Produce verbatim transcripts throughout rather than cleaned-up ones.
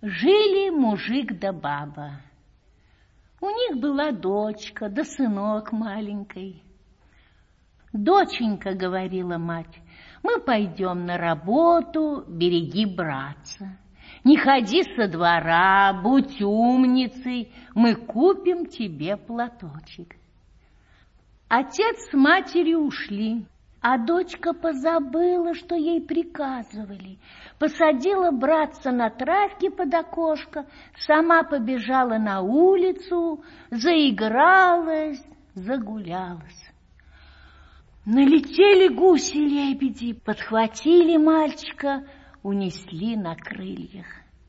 Жили мужик да баба. У них была дочка да сынок маленький. «Доченька, — говорила мать, — мы пойдем на работу, береги братца. Не ходи со двора, будь умницей, мы купим тебе платочек». Отец с матерью ушли, а дочка позабыла, что ей приказывали. Посадила братца на травке под окошко, сама побежала на улицу, заигралась, загулялась. Налетели гуси-лебеди, подхватили мальчика, унесли на крыльях.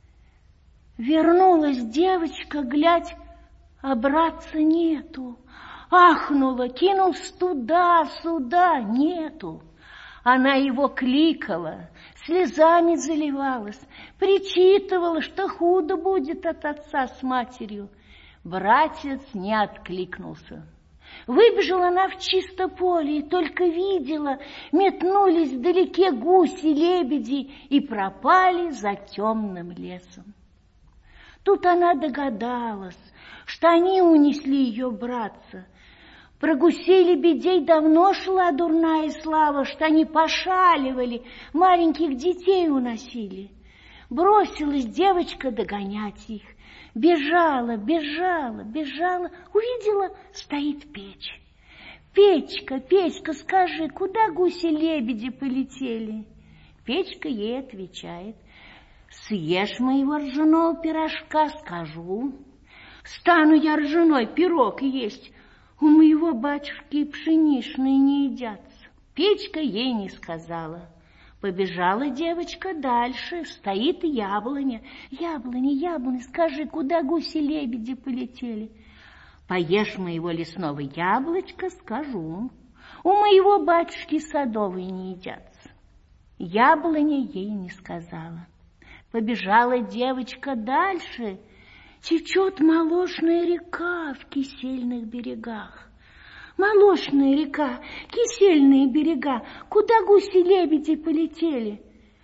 Вернулась девочка, глядь, а братца нету. Ахнула, кинулась туда-сюда, нету. Она его кликала, слезами заливалась, причитывала, что худо будет от отца с матерью. Братец не откликнулся. Выбежала она в чисто поле и только видела, метнулись вдалеке гуси-лебеди и пропали за темным лесом. Тут она догадалась, что они унесли ее братца. Про гусей-лебедей давно шла дурная слава, что они пошаливали, маленьких детей уносили. Бросилась девочка догонять их. Бежала, бежала, бежала, увидела, стоит печь. «Печка, Печка, скажи, куда гуси-лебеди полетели?» Печка ей отвечает: «Съешь моего ржаного пирожка, скажу. Стану я ржаной пирог есть, у моего батюшки пшеничные не едятся». Печка ей не сказала. Побежала девочка дальше, стоит яблоня. «Яблоня, яблоня, скажи, куда гуси-лебеди полетели?» «Поешь моего лесного яблочка, скажу. У моего батюшки садовые не едятся». Яблоня ей не сказала. Побежала девочка дальше. Течет молочная река в кисельных берегах. Молочная река, кисельные берега, куда гуси-лебеди полетели?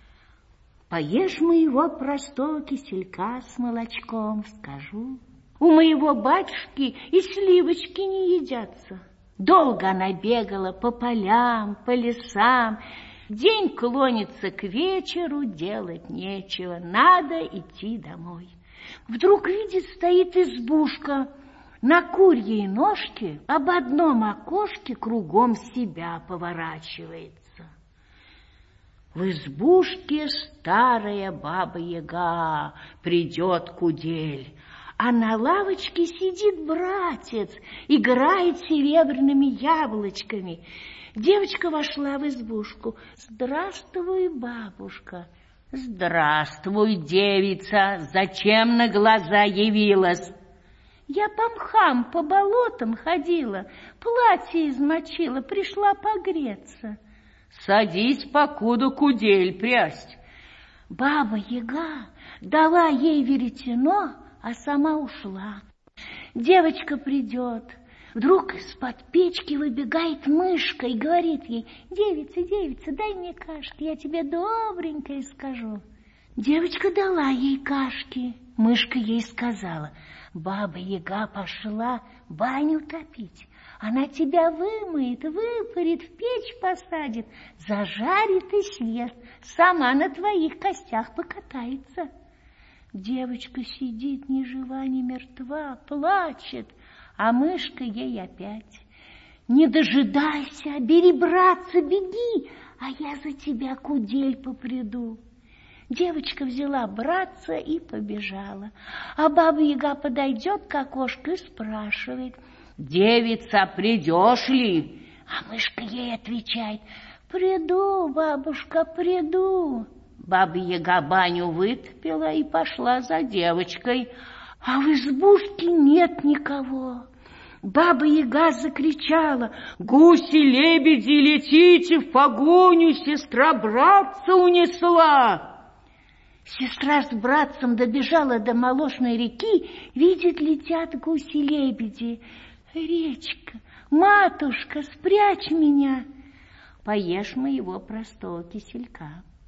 «Поешь моего простого киселька с молочком, скажу. У моего батюшки и сливочки не едятся». Долго она бегала по полям, по лесам. День клонится к вечеру, делать нечего, надо идти домой. Вдруг видит, стоит избушка. На курьей ножке об одном окошке кругом себя поворачивается. В избушке старая баба-яга, придет кудель, а на лавочке сидит братец, играет серебряными яблочками. Девочка вошла в избушку. «Здравствуй, бабушка». «Здравствуй, девица, зачем на глаза явилась?» «Я по мхам, по болотам ходила, платье измочила, пришла погреться». «Садись, покуда кудель прясть». Баба-яга дала ей веретено, а сама ушла. Девочка придет. Вдруг из-под печки выбегает мышка и говорит ей: «Девица, девица, дай мне кашки, я тебе добренькое скажу». Девочка дала ей кашки. Мышка ей сказала: «Баба-яга пошла баню топить. Она тебя вымоет, выпарит, в печь посадит, зажарит и съест, сама на твоих костях покатается». Девочка сидит ни жива, ни мертва, плачет, а мышка ей опять: «Не дожидайся, бери братца, беги, а я за тебя кудель попряду». Девочка взяла братца и побежала, а баба-яга подойдет к окошку и спрашивает: «Девица, придешь ли?» А мышка ей отвечает: «Приду, бабушка, приду». Баба-яга баню вытопила и пошла за девочкой, а в избушке нет никого. Баба-яга закричала: «Гуси-лебеди, летите в погоню, сестра братца унесла!» Сестра с братцем добежала до молочной реки, видит, летят гуси-лебеди. «Речка, матушка, спрячь меня!» «Поешь моего простого киселька».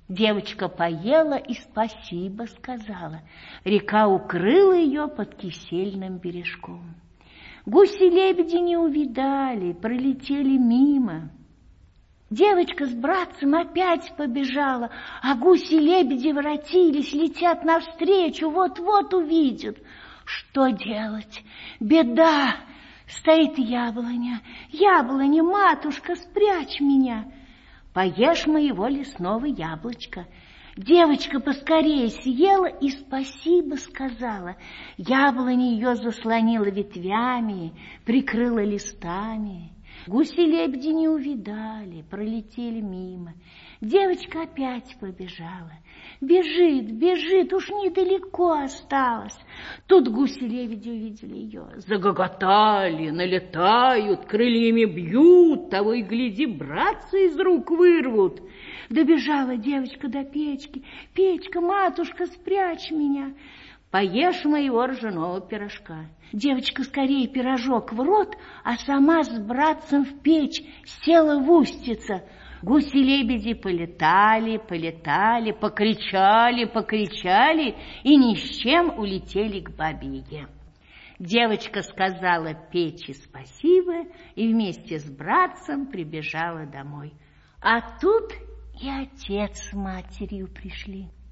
Девочка поела и спасибо сказала. Река укрыла ее под кисельным бережком. Гуси-лебеди не увидали, пролетели мимо. Девочка с братцем опять побежала, а гуси-лебеди воротились, летят навстречу, вот-вот увидят. Что делать? Беда! Стоит яблоня. Яблоня, матушка, спрячь меня. Поешь моего лесного яблочка. Девочка поскорее съела и спасибо сказала. Яблоня ее заслонила ветвями, прикрыла листами. Гуси-лебеди не увидали, пролетели мимо. Девочка опять побежала. Бежит, бежит, уж недалеко осталось. Тут гуси-лебеди увидели ее. Загоготали, налетают, крыльями бьют, того и гляди, братца из рук вырвут. Добежала девочка до печки. Печка, матушка, спрячь меня. Поешь моего ржаного пирожка. Девочка скорее пирожок в рот, а сама с братцем в печь села в устице. Гуси-лебеди полетали, полетали, покричали, покричали и ни с чем улетели к бабе-яге. Девочка сказала печи спасибо и вместе с братцем прибежала домой. А тут и отец с матерью пришли.